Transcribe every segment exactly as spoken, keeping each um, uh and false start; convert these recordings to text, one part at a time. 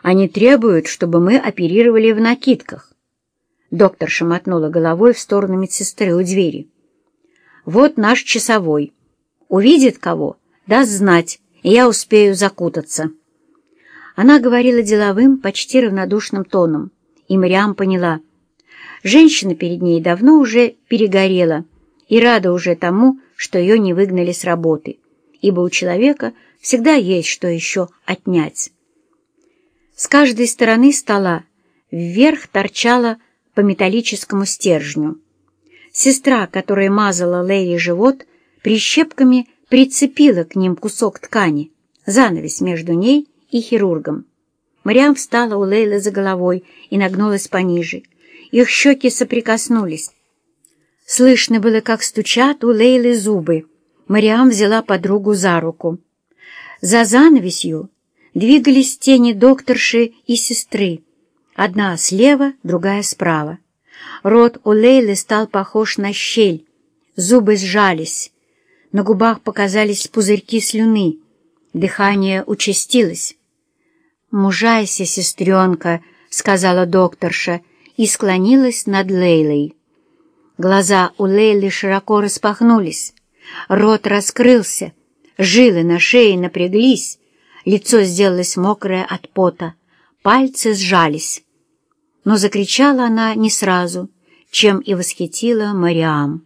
Они требуют, чтобы мы оперировали в накидках. Докторша мотнула головой в сторону медсестры у двери. Вот наш часовой. Увидит кого, даст знать, и я успею закутаться. Она говорила деловым, почти равнодушным тоном, и Мариам поняла. Женщина перед ней давно уже перегорела и рада уже тому, что ее не выгнали с работы, ибо у человека всегда есть что еще отнять. С каждой стороны стола вверх торчала по металлическому стержню. Сестра, которая мазала Лейле живот, прищепками прицепила к ним кусок ткани, занавес между ней и хирургом. Мариам встала у Лейлы за головой и нагнулась пониже. Их щеки соприкоснулись. Слышно было, как стучат у Лейлы зубы. Мариам взяла подругу за руку. За занавесью двигались тени докторши и сестры. Одна слева, другая справа. Рот у Лейлы стал похож на щель. Зубы сжались. На губах показались пузырьки слюны. Дыхание участилось. «Мужайся, сестренка», — сказала докторша и склонилась над Лейлой. Глаза у Лейлы широко распахнулись. Рот раскрылся. Жилы на шее напряглись. Лицо сделалось мокрое от пота. Пальцы сжались. Но закричала она не сразу, чем и восхитила Мариам.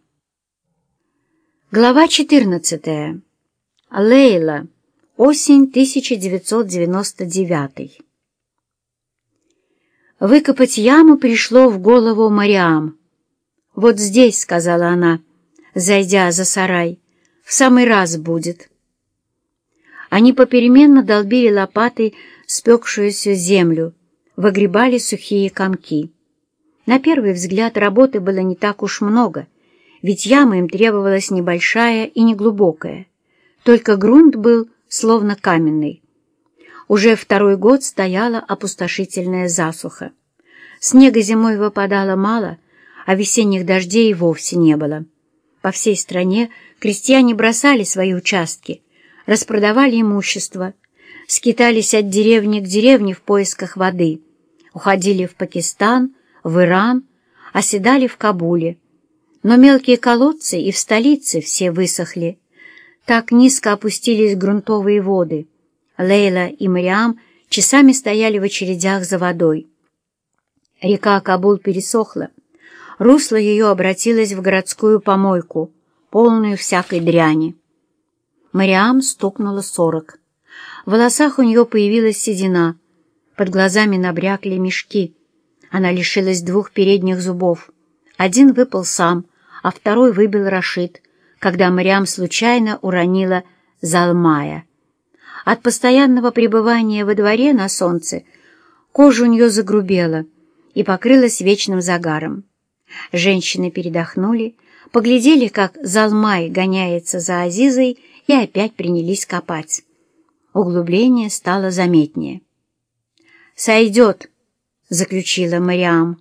Глава четырнадцатая. Лейла. Осень тысяча девятьсот девяносто девятый. Выкопать яму пришло в голову Мариам. «Вот здесь», — сказала она, зайдя за сарай, — «в самый раз будет». Они попеременно долбили лопатой спекшуюся землю, выгребали сухие комки. На первый взгляд работы было не так уж много, ведь яма им требовалась небольшая и неглубокая, только грунт был словно каменный. Уже второй год стояла опустошительная засуха. Снега зимой выпадало мало, а весенних дождей вовсе не было. По всей стране крестьяне бросали свои участки, распродавали имущество, скитались от деревни к деревне в поисках воды, уходили в Пакистан, в Иран, оседали в Кабуле. Но мелкие колодцы и в столице все высохли. Так низко опустились грунтовые воды. Лейла и Мариам часами стояли в очередях за водой. Река Кабул пересохла. Русло ее обратилось в городскую помойку, полную всякой дряни. Мариам стукнуло сорок. В волосах у нее появилась седина, под глазами набрякли мешки. Она лишилась двух передних зубов. Один выпал сам, а второй выбил Рашид, когда Мариам случайно уронила Залмая. От постоянного пребывания во дворе на солнце кожа у нее загрубела и покрылась вечным загаром. Женщины передохнули, поглядели, как Залмай гоняется за Азизой, и опять принялись копать. Углубление стало заметнее. «Сойдет», — заключила Мариам.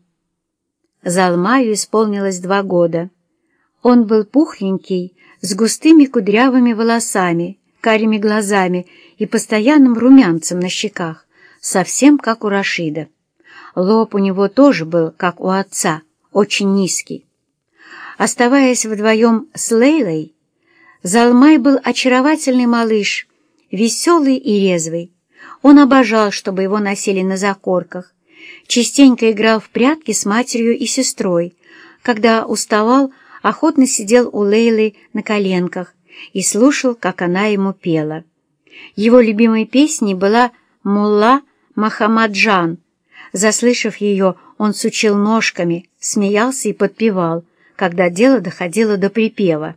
Залмаю исполнилось два года. Он был пухленький, с густыми кудрявыми волосами, карими глазами и постоянным румянцем на щеках, совсем как у Рашида. Лоб у него тоже был, как у отца, очень низкий. Оставаясь вдвоем с Лейлой, Залмай был очаровательный малыш, веселый и резвый. Он обожал, чтобы его носили на закорках, частенько играл в прятки с матерью и сестрой. Когда уставал, охотно сидел у Лейлы на коленках и слушал, как она ему пела. Его любимой песней была «Мулла Махамаджан». Заслышав ее, он сучил ножками, смеялся и подпевал, когда дело доходило до припева.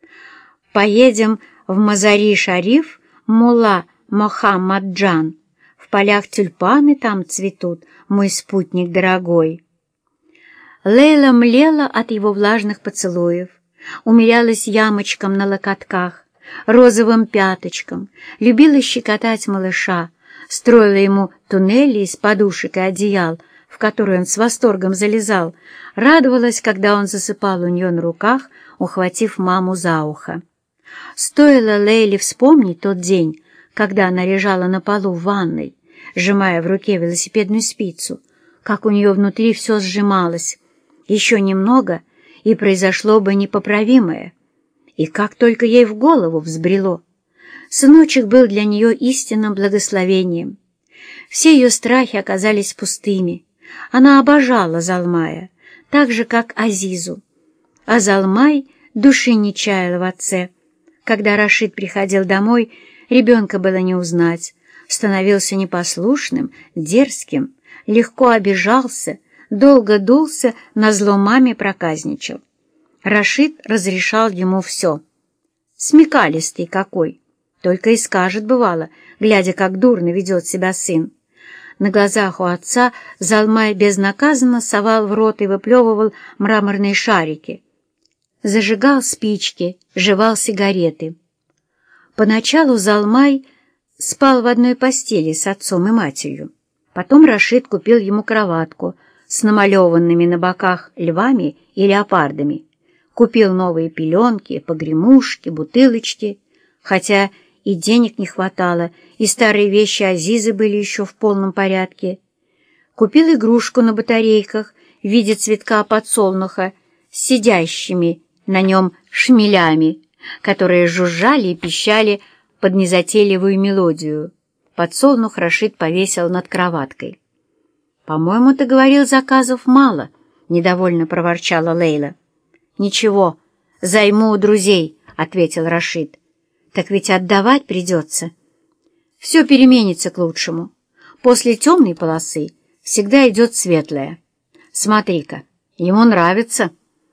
«Поедем в Мазари-Шариф, мулла Мохаммаджан, в полях тюльпаны там цветут, мой спутник дорогой». Лейла млела от его влажных поцелуев, умилялась ямочкам на локотках, розовым пяточкам, любила щекотать малыша, строила ему туннели из подушек и одеял, в которые он с восторгом залезал, радовалась, когда он засыпал у нее на руках, ухватив маму за ухо. Стоило Лейле вспомнить тот день, когда она лежала на полу в ванной, сжимая в руке велосипедную спицу, как у нее внутри все сжималось. Еще немного, и произошло бы непоправимое. И как только ей в голову взбрело. Сыночек был для нее истинным благословением. Все ее страхи оказались пустыми. Она обожала Залмая, так же, как Азизу. А Залмай души не чаял в отце. Когда Рашид приходил домой, ребенка было не узнать. Становился непослушным, дерзким, легко обижался, долго дулся, назло маме проказничал. Рашид разрешал ему все. Смекалистый какой, только и скажет, бывало, глядя, как дурно ведет себя сын. На глазах у отца Залмай безнаказанно совал в рот и выплевывал мраморные шарики. Зажигал спички, жевал сигареты. Поначалу Залмай спал в одной постели с отцом и матерью. Потом Рашид купил ему кроватку с намалеванными на боках львами и леопардами. Купил новые пеленки, погремушки, бутылочки, хотя и денег не хватало, и старые вещи Азизы были еще в полном порядке. Купил игрушку на батарейках в виде цветка подсолнуха с сидящими на нем шмелями, которые жужжали и пищали под незатейливую мелодию. Подсолнух Рашид повесил над кроваткой. «По-моему, ты говорил, заказов мало», — недовольно проворчала Лейла. «Ничего, займу у друзей», — ответил Рашид. «Так ведь отдавать придется». «Все переменится к лучшему. После темной полосы всегда идет светлая. Смотри-ка, ему нравится».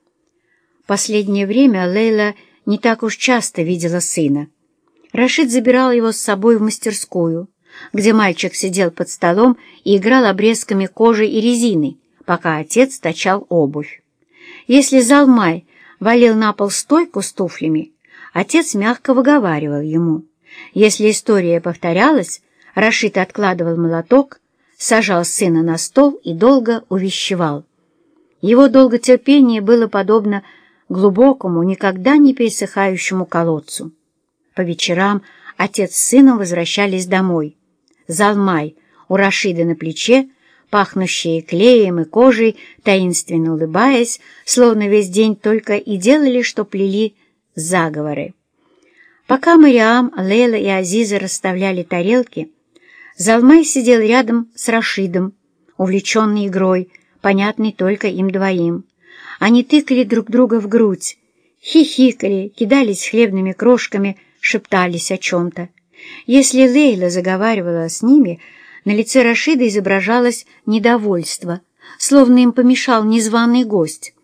Последнее время Лейла не так уж часто видела сына. Рашид забирал его с собой в мастерскую, где мальчик сидел под столом и играл обрезками кожи и резины, пока отец точал обувь. Если Залмай валил на пол стойку с туфлями, отец мягко выговаривал ему. Если история повторялась, Рашид откладывал молоток, сажал сына на стол и долго увещевал. Его долготерпение было подобно глубокому, никогда не пересыхающему колодцу. По вечерам отец с сыном возвращались домой. Залмай у Рашида на плече, пахнущие клеем и кожей, таинственно улыбаясь, словно весь день только и делали, что плели заговоры. Пока Мариам, Лейла и Азиза расставляли тарелки, Залмай сидел рядом с Рашидом, увлеченный игрой, понятной только им двоим. Они тыкали друг друга в грудь, хихикали, кидались хлебными крошками, шептались о чем-то. Если Лейла заговаривала с ними, на лице Рашида изображалось недовольство, словно им помешал незваный гость.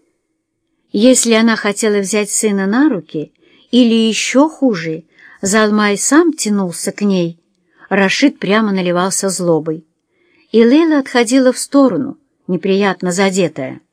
Если она хотела взять сына на руки, или еще хуже, Залмай сам тянулся к ней, Рашид прямо наливался злобой. И Лейла отходила в сторону, неприятно задетая.